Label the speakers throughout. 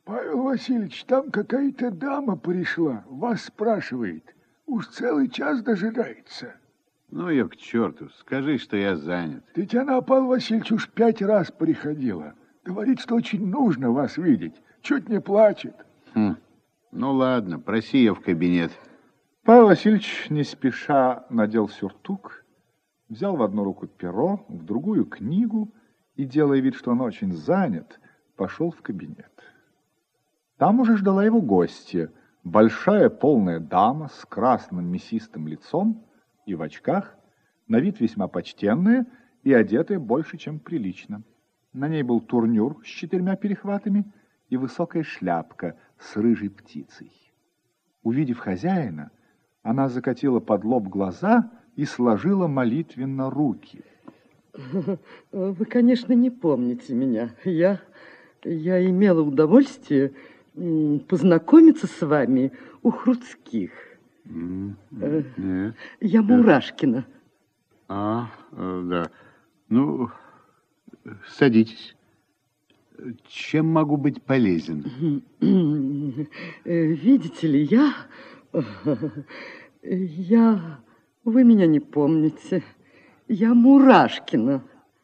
Speaker 1: Павел Васильевич, там какая-то дама пришла, вас спрашивает. Уж целый час дожидается.
Speaker 2: Ну, ее к черту, скажи, что я занят.
Speaker 1: Ведь она, Павел Васильевич, уж 5 раз приходила. Говорит, что очень нужно вас видеть. Чуть не плачет.
Speaker 2: Ну, ладно, проси ее в кабинет.
Speaker 3: Павел Васильевич не спеша надел сюртук, взял в одну руку перо, в другую книгу и, делая вид, что он очень занят, пошел в кабинет. Там уже ждала его гостья, большая полная дама с красным мясистым лицом и в очках, на вид весьма почтенная и одетая больше, чем прилично. На ней был турнюр с 4 перехватами и высокая шляпка с рыжей птицей. Увидев хозяина, она закатила под лоб глаза и сложила молитвенно руки.
Speaker 4: Вы, конечно, не помните меня. Я имела удовольствие познакомиться с вами у Хруцких.
Speaker 2: Нет.
Speaker 4: Я Мурашкина.
Speaker 2: Да. Ну, садитесь. Чем могу быть полезен?
Speaker 4: Видите ли, вы меня не помните. Я Мурашкина.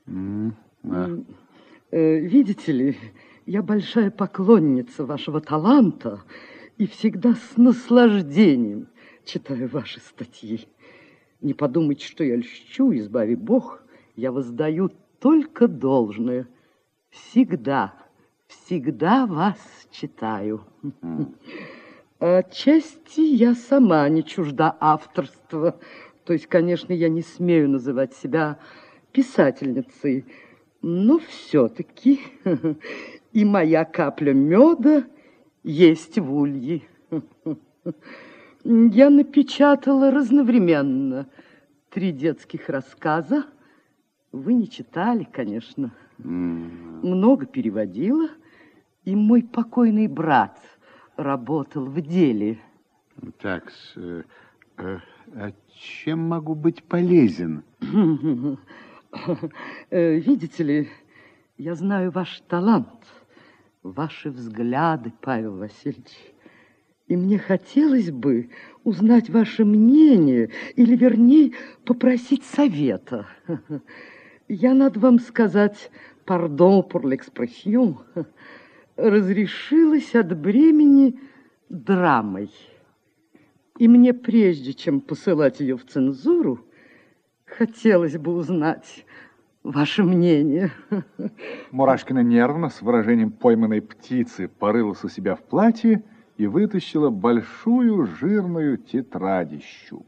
Speaker 4: Видите ли, я большая поклонница вашего таланта и всегда с наслаждением читаю ваши статьи. Не подумайте, что я льщу, избави Бог, я воздаю только должное. Всегда вас читаю. Отчасти я сама не чужда авторства. То есть, конечно, я не смею называть себя писательницей, но все-таки и моя капля меда есть в улье. Я напечатала разновременно 3 детских рассказа. Вы не читали, конечно. Много переводила. И мой покойный брат работал в деле.
Speaker 2: Так, чем могу быть полезен?
Speaker 4: Видите ли, я знаю ваш талант, ваши взгляды, Павел Васильевич. И мне хотелось бы узнать ваше мнение, или, вернее, попросить совета. Я, надо вам сказать, pardon pour l'expression, разрешилась от бремени драмой. И мне, прежде чем посылать ее в цензуру, хотелось бы узнать ваше мнение.
Speaker 3: Мурашкина нервно, с выражением пойманной птицы, порылась у себя в платье и вытащила большую жирную тетрадищу.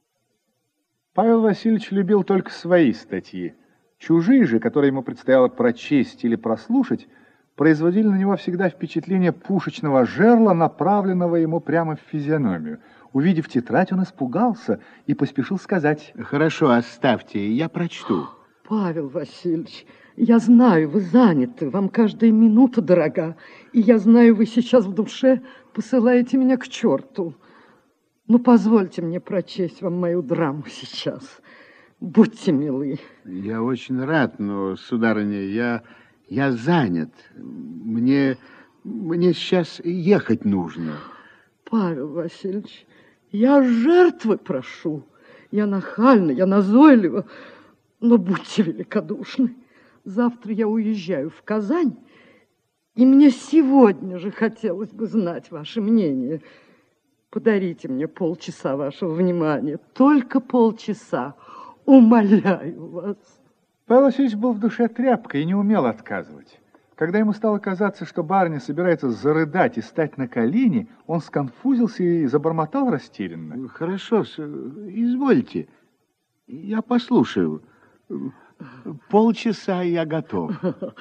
Speaker 3: Павел Васильевич любил только свои статьи. Чужие же, которые ему предстояло прочесть или прослушать, производили на него всегда впечатление пушечного жерла, направленного ему прямо в физиономию. Увидев тетрадь, он испугался и поспешил сказать:
Speaker 2: «Хорошо, оставьте, я прочту».
Speaker 4: Павел Васильевич, я знаю, вы заняты, вам каждая минута дорога, и я знаю, вы сейчас в душе посылаете меня к черту. Но позвольте мне прочесть вам мою драму сейчас. Будьте милы.
Speaker 2: Я очень рад, но, сударыня, я занят. Мне сейчас ехать нужно.
Speaker 4: Павел Васильевич, я жертвы прошу. Я нахальна, я назойлива, но будьте великодушны. Завтра я уезжаю в Казань, и мне сегодня же хотелось бы знать ваше мнение. Подарите мне полчаса вашего внимания, только полчаса. Умоляю вас.
Speaker 3: Павел Васильевич был в душе тряпкой и не умел отказывать. Когда ему стало казаться, что барыня собирается зарыдать и стать на колени, он сконфузился и забормотал растерянно:
Speaker 2: «Хорошо, извольте, я послушаю. Полчаса я готов».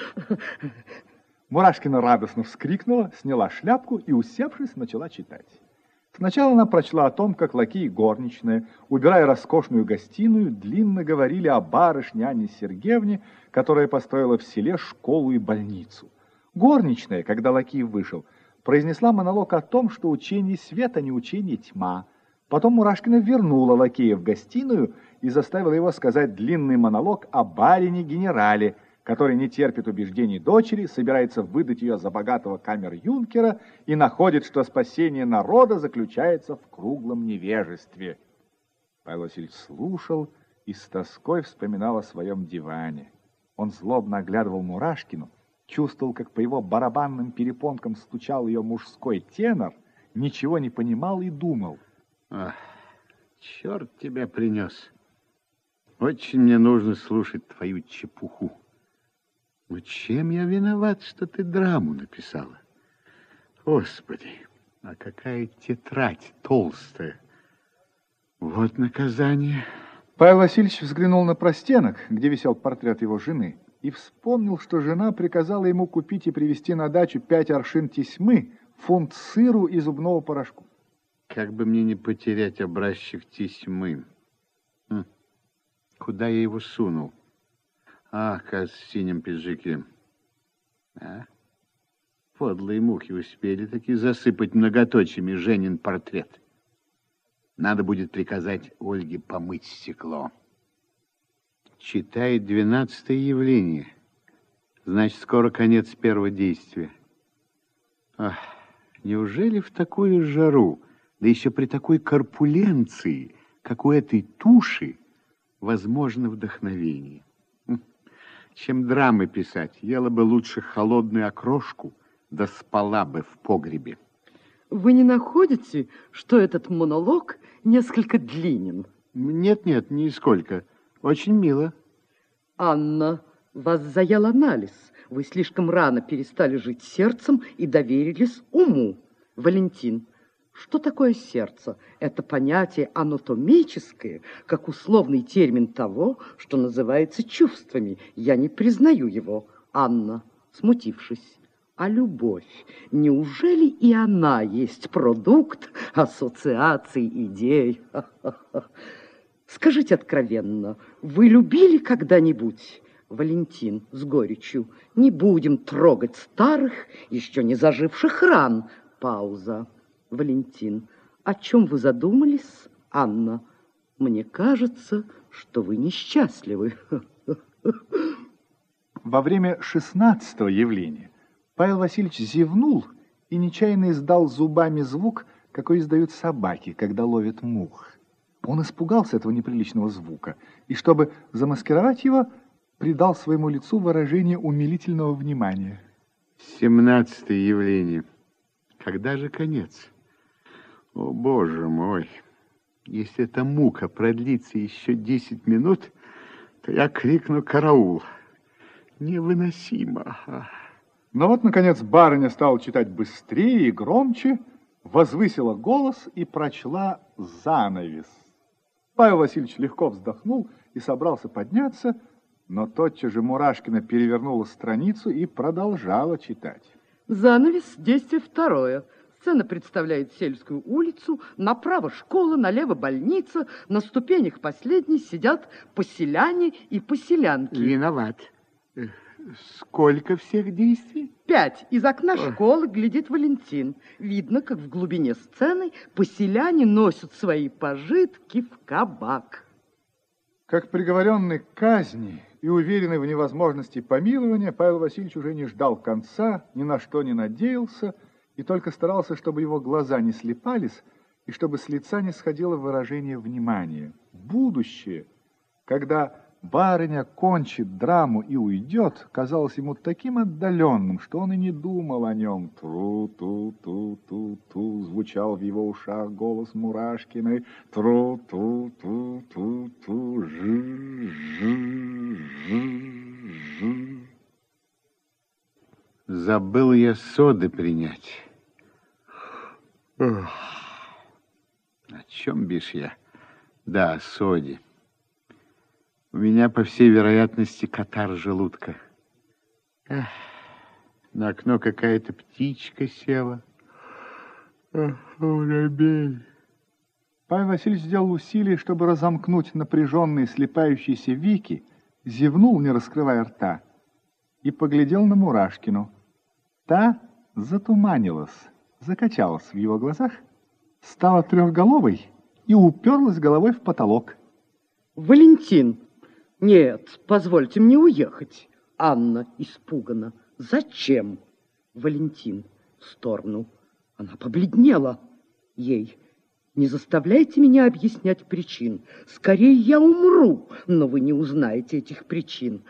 Speaker 3: Мурашкина радостно вскрикнула, сняла шляпку и, усевшись, начала читать. Сначала она прочла о том, как лакей и горничная, убирая роскошную гостиную, длинно говорили о барышне Анне Сергеевне, которая построила в селе школу и больницу. Горничная, когда лакей вышел, произнесла монолог о том, что учение свет, а не учение тьма. Потом Мурашкина вернула лакея в гостиную и заставила его сказать длинный монолог о барине-генерале, который не терпит убеждений дочери, собирается выдать ее за богатого камер-юнкера и находит, что спасение народа заключается в круглом невежестве. Павел Васильевич слушал и с тоской вспоминал о своем диване. Он злобно оглядывал Мурашкину, чувствовал, как по его барабанным перепонкам стучал ее мужской тенор, ничего не понимал и думал.
Speaker 2: Ах, черт тебя принес. Очень мне нужно слушать твою чепуху. Ну, чем я виноват, что ты драму написала? Господи, а какая тетрадь толстая. Вот наказание.
Speaker 3: Павел Васильевич взглянул на простенок, где висел портрет его жены, и вспомнил, что жена приказала ему купить и привезти на дачу 5 аршин тесьмы, фунт сыру и зубного порошку.
Speaker 2: Как бы мне не потерять образчик тесьмы. Куда я его сунул? Ах, кажется, в синем пиджаке. А? Подлые мухи успели таки засыпать многоточиями Женин портрет. Надо будет приказать Ольге помыть стекло. Читает 12-е явление. Значит, скоро конец первого действия. Ах, неужели в такую жару, да еще при такой корпуленции, как у этой туши, возможно вдохновение? Чем драмы писать, ела бы лучше холодную окрошку, да спала бы в погребе.
Speaker 4: Вы не находите, что этот монолог несколько длинен?
Speaker 2: Нет, нисколько. Очень мило.
Speaker 4: Анна, вас заел анализ. Вы слишком рано перестали жить сердцем и доверились уму. Валентин, что такое сердце? Это понятие анатомическое, как условный термин того, что называется чувствами. Я не признаю его. Анна, смутившись. А любовь, неужели и она есть продукт ассоциаций, идей? Скажите откровенно, вы любили когда-нибудь? Валентин с горечью. Не будем трогать старых, еще не заживших ран. Пауза. Валентин. О чем вы задумались, Анна? Мне кажется, что вы несчастливы.
Speaker 3: Во время 16-го явления Павел Васильевич зевнул и нечаянно издал зубами звук, какой издают собаки, когда ловят мух. Он испугался этого неприличного звука и, чтобы замаскировать его, придал своему лицу выражение умилительного внимания.
Speaker 2: 17-е явление. Когда же конец? О, Боже мой! Если эта мука продлится еще 10 минут, то я крикну «караул». Невыносимо.
Speaker 3: Но вот, наконец, барыня стала читать быстрее и громче, возвысила голос и прочла занавес. Павел Васильевич легко вздохнул и собрался подняться, но тотчас же Мурашкина перевернула страницу и продолжала читать.
Speaker 4: Занавес, действие второе. Сцена представляет сельскую улицу, направо школа, налево больница, на ступенях последней сидят поселяне и поселянки.
Speaker 2: Виноват. Сколько всех действий?
Speaker 4: 5. Из окна школы глядит Валентин. Видно, как в глубине сцены поселяне носят свои пожитки в кабак.
Speaker 3: Как приговоренный к казни и уверенный в невозможности помилования, Павел Васильевич уже не ждал конца, ни на что не надеялся, и только старался, чтобы его глаза не слепались, и чтобы с лица не сходило выражение внимания. Будущее, когда барыня кончит драму и уйдет, казалось ему таким отдаленным, что он и не думал о нем. Тру-ту-ту-ту-ту, звучал в его ушах голос Мурашкиной. Тру-ту-ту-ту-ту, жи-жи-жи-жи.
Speaker 2: Забыл я соды принять. О чем бишь я? Да, о соде. У меня, по всей вероятности, катар желудка. Эх, на окно какая-то птичка села. Воробей.
Speaker 3: Павел Васильевич сделал усилие, чтобы разомкнуть напряженные слепающиеся веки, зевнул, не раскрывая рта, и поглядел на Мурашкину. Та затуманилась, закачалась в его глазах, стала трехголовой и уперлась головой в потолок.
Speaker 4: Валентин, нет, позвольте мне уехать. Анна испуганно. Зачем? Валентин в сторону. Она побледнела. Ей. Не заставляйте меня объяснять причин. Скорее я умру, но вы не узнаете этих причин.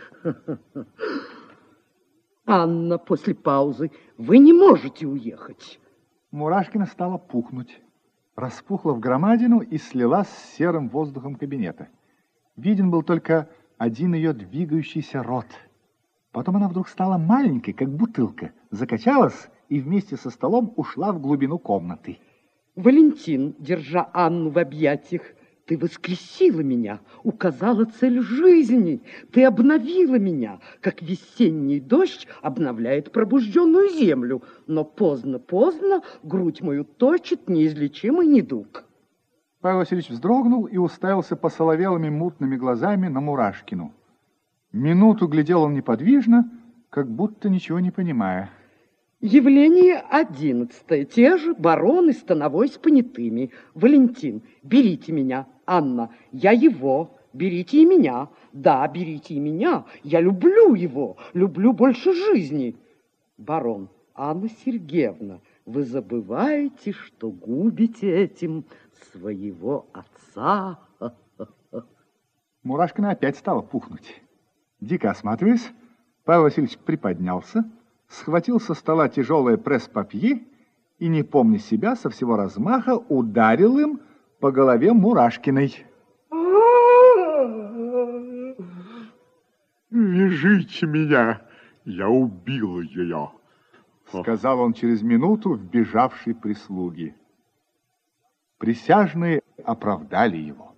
Speaker 4: Анна, после паузы, вы не можете уехать.
Speaker 3: Мурашкина стала пухнуть, распухла в громадину и слилась с серым воздухом кабинета. Виден был только один ее двигающийся рот. Потом она вдруг стала маленькой, как бутылка, закачалась и вместе со столом ушла в глубину комнаты.
Speaker 4: Валентин, держа Анну в объятиях, ты воскресила меня, указала цель жизни, ты обновила меня, как весенний дождь обновляет пробужденную землю, но поздно-поздно грудь мою точит неизлечимый недуг.
Speaker 3: Павел Васильевич вздрогнул и уставился посоловелыми мутными глазами на Мурашкину. Минуту глядел он неподвижно, как будто ничего не понимая.
Speaker 4: Явление 11. Те же барон и становой с понятыми. Валентин, берите меня. Анна, я его. Берите и меня. Да, берите и меня. Я люблю его. Люблю больше жизни. Барон, Анна Сергеевна, вы забываете, что губите этим своего отца.
Speaker 3: Мурашкина опять стала пухнуть. Дико осматриваясь, Павел Васильевич приподнялся, схватил со стола тяжелое пресс-папье и, не помня себя, со всего размаха ударил им по голове Мурашкиной.
Speaker 1: «Вяжите меня, я убил ее»,
Speaker 3: — сказал он через минуту вбежавшей прислуги. Присяжные оправдали его.